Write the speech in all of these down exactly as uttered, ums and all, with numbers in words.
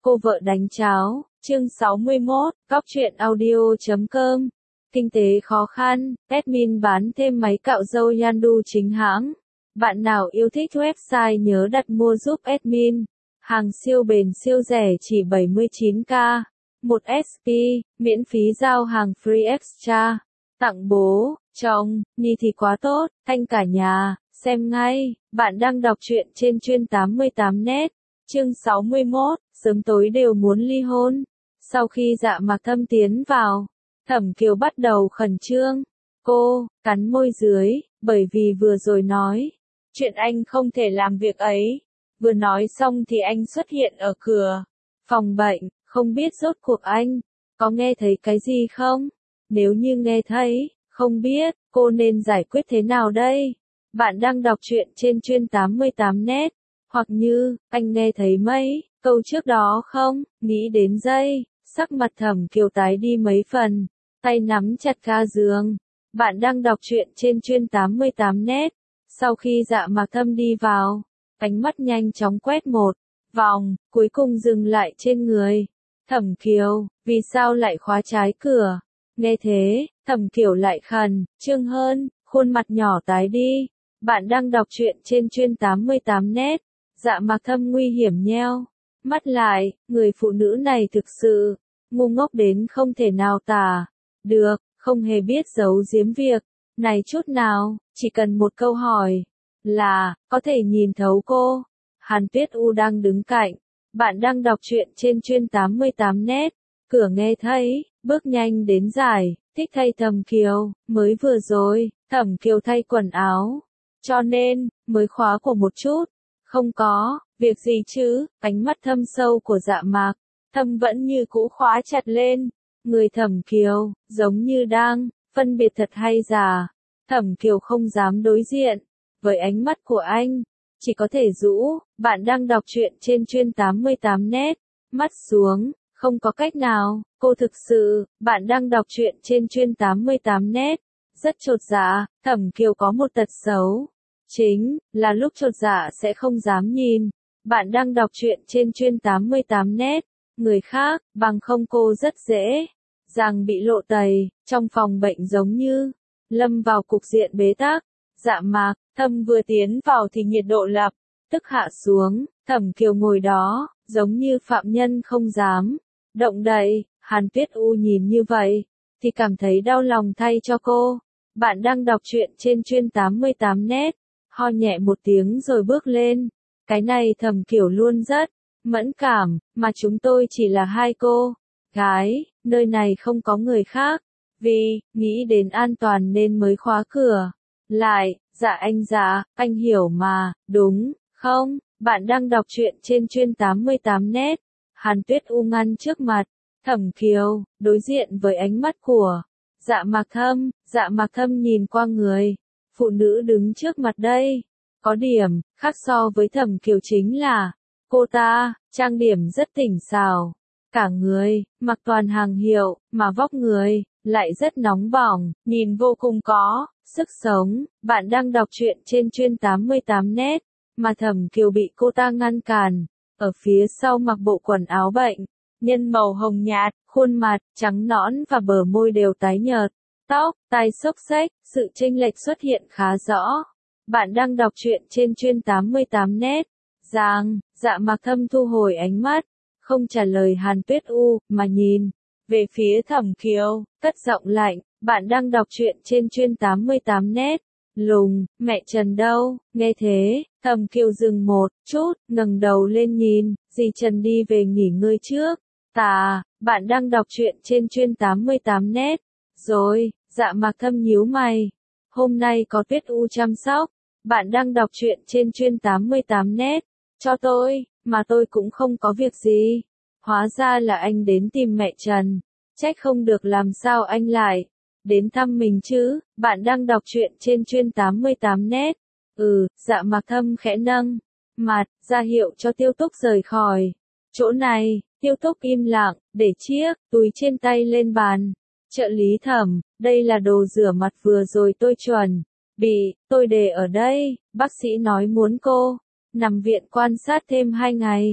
Cô vợ đánh cháo, chương sáu mươi mốt, cóc truyện audio chấm com. Kinh tế khó khăn, admin bán thêm máy cạo râu Yandu chính hãng. Bạn nào yêu thích website nhớ đặt mua giúp admin. Hàng siêu bền siêu rẻ chỉ bảy mươi chín k. một ét pê, miễn phí giao hàng free extra. Tặng bố, chồng, Nhi thì quá tốt, thanh cả nhà, xem ngay. Bạn đang đọc truyện trên chuyên tám mươi tám net. Chương sáu mươi mốt, sớm tối đều muốn ly hôn. Sau khi Dạ Mạc Thâm tiến vào, Thẩm Kiều bắt đầu khẩn trương. Cô, cắn môi dưới, bởi vì vừa rồi nói. Chuyện anh không thể làm việc ấy. Vừa nói xong thì anh xuất hiện ở cửa phòng bệnh, không biết rốt cuộc anh có nghe thấy cái gì không? Nếu như nghe thấy, không biết, cô nên giải quyết thế nào đây? Bạn đang đọc truyện trên chuyên tám mươi tám net. Hoặc như, anh nghe thấy mấy câu trước đó không? Nghĩ đến giây, sắc mặt Thẩm Kiều tái đi mấy phần, tay nắm chặt ga giường. Bạn đang đọc truyện trên chuyên tám mươi tám net. Sau khi Dạ Mạc Thâm đi vào, ánh mắt nhanh chóng quét một vòng, cuối cùng dừng lại trên người Thẩm Kiều. Vì sao lại khóa trái cửa? Nghe thế, Thẩm Kiều lại khẩn trương hơn, khuôn mặt nhỏ tái đi. Bạn đang đọc truyện trên chuyên tám mươi tám net. Dạ Mạc Thâm nguy hiểm nheo mắt lại, người phụ nữ này thực sự ngu ngốc đến không thể nào tả được, không hề biết giấu giếm việc này chút nào, chỉ cần một câu hỏi là có thể nhìn thấu cô. Hàn Tuyết U đang đứng cạnh. Bạn đang đọc truyện trên chuyên tám mươi tám net. Cửa nghe thấy bước nhanh đến giải thích thay Thẩm Kiều. Mới vừa rồi Thẩm Kiều thay quần áo, cho nên mới khóa của một chút. Không có việc gì chứ? Ánh mắt thâm sâu của Dạ Mạc Thâm vẫn như cũ khóa chặt lên người Thẩm Kiều, giống như đang phân biệt thật hay giả. Thẩm Kiều không dám đối diện với ánh mắt của anh, chỉ có thể rũ. Bạn đang đọc truyện trên chuyên tám mươi tám net. Mắt xuống, không có cách nào, cô thực sự. Bạn đang đọc truyện trên chuyên tám mươi tám net. Rất chột dạ, Thẩm Kiều có một tật xấu, chính là lúc chột dạ sẽ không dám nhìn. Bạn đang đọc truyện trên chuyên tám mươi tám net. Người khác, bằng không cô rất dễ dàng bị lộ tẩy. Trong phòng bệnh giống như lâm vào cục diện bế tắc. Dạ Mạc Thâm vừa tiến vào thì nhiệt độ lập tức hạ xuống. Thẩm Kiều ngồi đó, giống như phạm nhân không dám động đậy. Hàn Tuyết U nhìn như vậy thì cảm thấy đau lòng thay cho cô. Bạn đang đọc truyện trên chuyên tám mươi tám net. Ho nhẹ một tiếng rồi bước lên. Cái này Thẩm Kiều luôn rất mẫn cảm, mà chúng tôi chỉ là hai cô gái, nơi này không có người khác. Vì nghĩ đến an toàn nên mới khóa cửa lại. Dạ anh dạ, anh hiểu mà, đúng không? Bạn đang đọc truyện trên chuyên tám mươi tám net. Hàn Tuyết U ngăn trước mặt Thẩm Kiều, đối diện với ánh mắt của Dạ Mạc Thâm. Dạ Mạc Thâm nhìn qua người phụ nữ đứng trước mặt đây. Có điểm khác so với Thẩm Kiều chính là cô ta trang điểm rất tỉnh xảo, cả người mặc toàn hàng hiệu, mà vóc người lại rất nóng bỏng, nhìn vô cùng có sức sống. Bạn đang đọc truyện trên chuyên tám mươi tám net, mà Thẩm Kiều bị cô ta ngăn cản ở phía sau, mặc bộ quần áo bệnh nhân màu hồng nhạt, khuôn mặt trắng nõn và bờ môi đều tái nhợt, tóc tai xốc xếch, sự chênh lệch xuất hiện khá rõ. Bạn đang đọc truyện trên chuyên tám mươi tám net. Giang, Dạ Mạc Thâm thu hồi ánh mắt, không trả lời Hàn Tuyết U, mà nhìn về phía Thẩm Kiều, cất giọng lạnh. Bạn đang đọc truyện trên chuyên tám mươi tám net. Lùng, mẹ Trần đâu? Nghe thế, Thẩm Kiều dừng một chút, ngẩng đầu lên nhìn, dì Trần đi về nghỉ ngơi trước. Tà, bạn đang đọc truyện trên chuyên tám mươi tám net. Rồi, Dạ Mạc Thâm nhíu mày. Hôm nay có Tuyết U chăm sóc. Bạn đang đọc truyện trên chuyên tám mươi tám net. Cho tôi, mà tôi cũng không có việc gì. Hóa ra là anh đến tìm mẹ Trần. Trách không được làm sao anh lại đến thăm mình chứ. Bạn đang đọc truyện trên chuyên tám mươi tám net. Ừ, Dạ Mạc Thâm khẽ nâng mặt, ra hiệu cho Tiêu Túc rời khỏi chỗ này. Tiêu Túc im lặng, để chiếc túi trên tay lên bàn. Trợ lý Thẩm, đây là đồ rửa mặt vừa rồi tôi chuẩn bị, tôi để ở đây. Bác sĩ nói muốn cô nằm viện quan sát thêm hai ngày.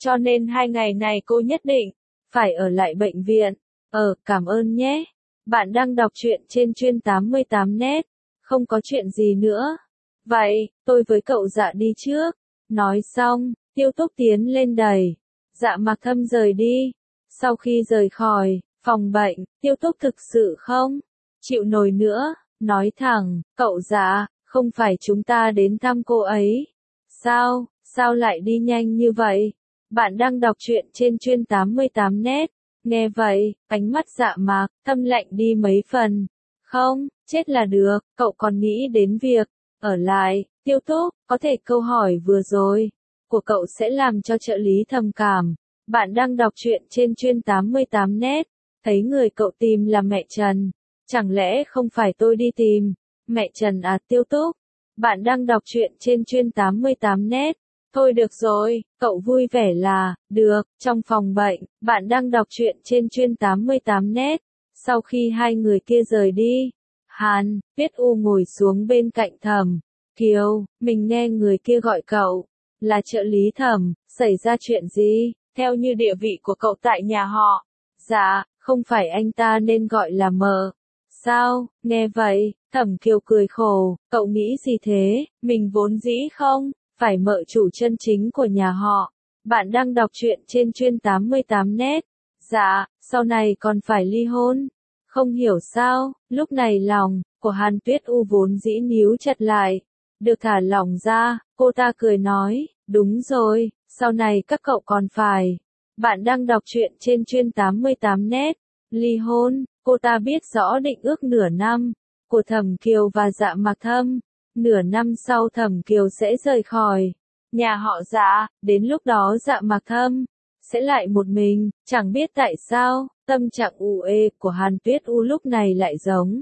cho nên hai ngày này cô nhất định phải ở lại bệnh viện. Ờ, cảm ơn nhé. Bạn đang đọc truyện trên chuyên tám mươi tám net. Không có chuyện gì nữa. Vậy, tôi với cậu Dạ đi trước. Nói xong, Tiêu Túc tiến lên đẩy Dạ Mặc Thâm rời đi. Sau khi rời khỏi phòng bệnh, Tiêu Túc thực sự không chịu nổi nữa, nói thẳng, cậu Dạ, không phải chúng ta đến thăm cô ấy. Sao, sao lại đi nhanh như vậy? Bạn đang đọc truyện trên chuyên tám mươi tám net. Nghe vậy, ánh mắt Dạ Mạc Thâm lạnh đi mấy phần. Không, chết là được, cậu còn nghĩ đến việc ở lại. Tiêu Túc, có thể câu hỏi vừa rồi của cậu sẽ làm cho trợ lý thầm cảm. Bạn đang đọc truyện trên chuyên tám mươi tám net. Thấy người cậu tìm là mẹ Trần. Chẳng lẽ không phải tôi đi tìm mẹ Trần à? Tiêu Túc, bạn đang đọc truyện trên chuyên tám mươi tám net. Thôi được rồi, cậu vui vẻ là được. Trong phòng bệnh, bạn đang đọc truyện trên chuyên tám mươi tám net. Sau khi hai người kia rời đi, Hàn Tuyết U ngồi xuống bên cạnh Thẩm Kiều. Mình nghe người kia gọi cậu là trợ lý Thẩm, xảy ra chuyện gì? Theo như địa vị của cậu tại nhà họ Dạ, không phải anh ta nên gọi là mợ sao? Nghe vậy, Thẩm Kiều cười khổ, cậu nghĩ gì thế? Mình vốn dĩ không phải mợ chủ chân chính của nhà họ. Bạn đang đọc truyện trên chuyên tám mươi tám net. Dạ, sau này còn phải ly hôn. Không hiểu sao, lúc này lòng của Hàn Tuyết U vốn dĩ níu chặt lại, được thả lỏng ra. Cô ta cười nói, đúng rồi, sau này các cậu còn phải. Bạn đang đọc truyện trên chuyên tám mươi tám net. Ly hôn, cô ta biết rõ định ước nửa năm của Thẩm Kiều và Dạ Mặc Thâm. Nửa năm sau Thẩm Kiều sẽ rời khỏi nhà họ Dạ, đến lúc đó Dạ Mặc Thâm sẽ lại một mình. Chẳng biết tại sao, tâm trạng u ê của Hàn Tuyết U lúc này lại giống.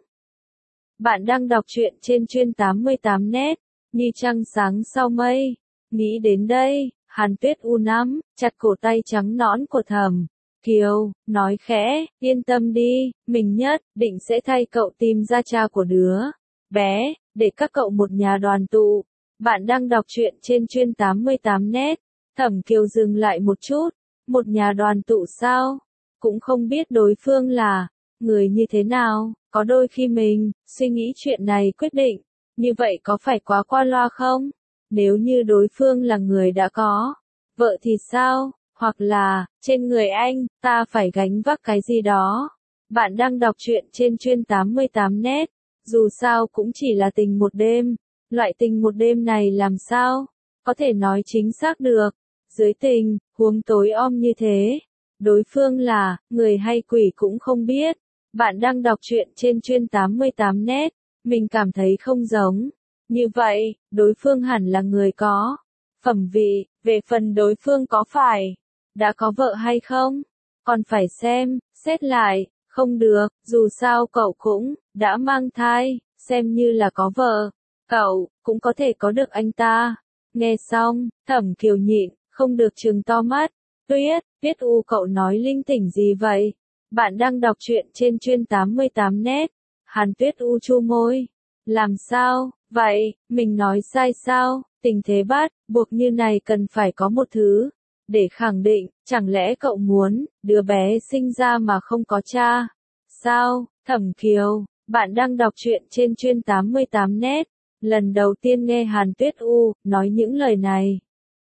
Bạn đang đọc truyện trên chuyên tám mươi tám net. Như trăng sáng sau mây. Nghĩ đến đây, Hàn Tuyết U nắm chặt cổ tay trắng nõn của Thẩm Kiều, nói khẽ, yên tâm đi, mình nhất định sẽ thay cậu tìm ra cha của đứa bé, để các cậu một nhà đoàn tụ. Bạn đang đọc truyện trên chuyên tám mươi tám net. Thẩm Kiều dừng lại một chút. Một nhà đoàn tụ sao? Cũng không biết đối phương là người như thế nào. Có đôi khi mình suy nghĩ chuyện này quyết định như vậy có phải quá qua loa không? Nếu như đối phương là người đã có vợ thì sao? Hoặc là, trên người anh, ta phải gánh vác cái gì đó. Bạn đang đọc truyện trên chuyên tám mươi tám net. Dù sao cũng chỉ là tình một đêm. Loại tình một đêm này làm sao có thể nói chính xác được. Dưới tình huống tối om như thế, đối phương là người hay quỷ cũng không biết. Bạn đang đọc truyện trên chuyên tám mươi tám net. Mình cảm thấy không giống. Như vậy, đối phương hẳn là người có phẩm vị. Về phần đối phương có phải đã có vợ hay không, còn phải xem xét lại. Không được, dù sao cậu cũng đã mang thai, xem như là có vợ, cậu cũng có thể có được anh ta. Nghe xong, Thẩm Kiều nhịn không được trừng to mắt. Tuyết, Tuyết U, cậu nói linh tỉnh gì vậy? Bạn đang đọc truyện trên chuyên tám mươi tám net. Hàn Tuyết U chu môi. Làm sao, vậy, mình nói sai sao? Tình thế bắt buộc như này cần phải có một thứ để khẳng định. Chẳng lẽ cậu muốn đứa bé sinh ra mà không có cha? Sao, Thẩm Kiều, bạn đang đọc truyện trên chuyên tám mươi tám net. Lần đầu tiên nghe Hàn Tuyết U nói những lời này,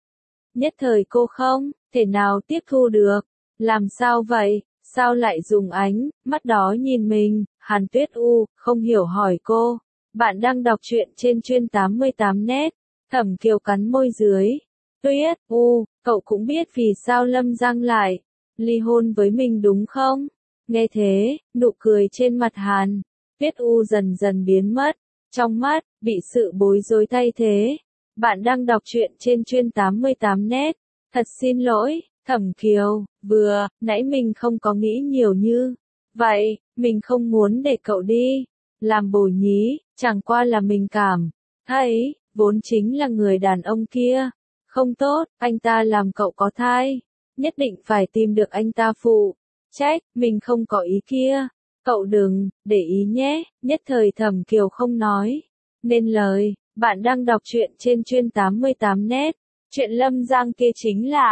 nhất thời cô không thể nào tiếp thu được. Làm sao vậy? Sao lại dùng ánh mắt đó nhìn mình? Hàn Tuyết U không hiểu hỏi cô. Bạn đang đọc truyện trên chuyên tám mươi tám net. Thẩm Kiều cắn môi dưới. Tuyết U, cậu cũng biết vì sao Lâm Giang lại ly hôn với mình đúng không? Nghe thế, nụ cười trên mặt Hàn Tuyết U dần dần biến mất. Trong mắt bị sự bối rối thay thế. Bạn đang đọc truyện trên chuyên tám mươi tám net. Thật xin lỗi, Thẩm Kiều, vừa nãy mình không có nghĩ nhiều như vậy. Mình không muốn để cậu đi làm bồ nhí, chẳng qua là mình cảm thấy vốn chính là người đàn ông kia không tốt. Anh ta làm cậu có thai, nhất định phải tìm được anh ta phụ trách. Mình không có ý kia, cậu đừng để ý nhé. Nhất thời Thẩm Kiều không nói nên lời. Bạn đang đọc truyện trên chuyên tám mươi tám net. Chuyện Lâm Giang kia chính là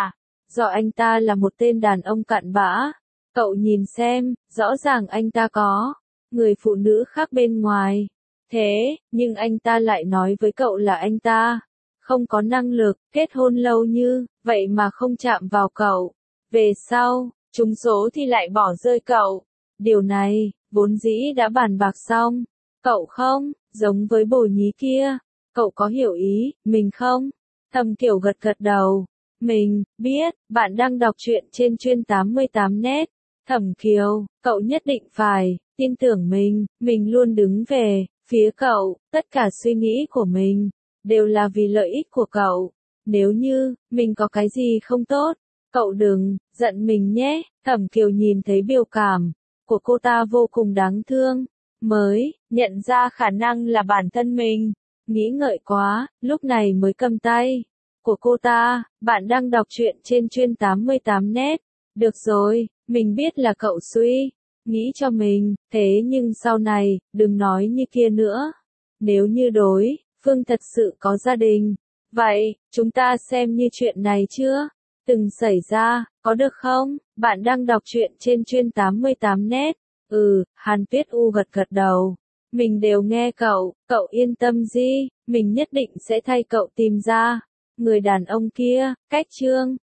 do anh ta là một tên đàn ông cặn bã. Cậu nhìn xem, rõ ràng anh ta có người phụ nữ khác bên ngoài. Thế, nhưng anh ta lại nói với cậu là anh ta không có năng lực, kết hôn lâu như vậy mà không chạm vào cậu. Về sau, trúng số thì lại bỏ rơi cậu. Điều này, vốn dĩ đã bàn bạc xong. Cậu không, giống với bồ nhí kia. Cậu có hiểu ý, mình không? Thẩm Kiều gật gật đầu. Mình, biết, bạn đang đọc truyện trên chuyên tám mươi tám net. Thẩm Kiều, cậu nhất định phải tin tưởng mình, mình luôn đứng về phía cậu, tất cả suy nghĩ của mình đều là vì lợi ích của cậu. Nếu như mình có cái gì không tốt, cậu đừng giận mình nhé. Thẩm Kiều nhìn thấy biểu cảm của cô ta vô cùng đáng thương, mới nhận ra khả năng là bản thân mình nghĩ ngợi quá, lúc này mới cầm tay của cô ta. Bạn đang đọc truyện trên chuyên tám mươi tám net. Được rồi, mình biết là cậu suy nghĩ cho mình, thế nhưng sau này, đừng nói như kia nữa. Nếu như đối phương thật sự có gia đình, vậy, chúng ta xem như chuyện này chưa từng xảy ra, có được không? Bạn đang đọc truyện trên chuyên tám mươi tám net. Ừ, Hàn Tuyết U gật gật đầu. Mình đều nghe cậu, cậu yên tâm đi, mình nhất định sẽ thay cậu tìm ra người đàn ông kia. Cách chương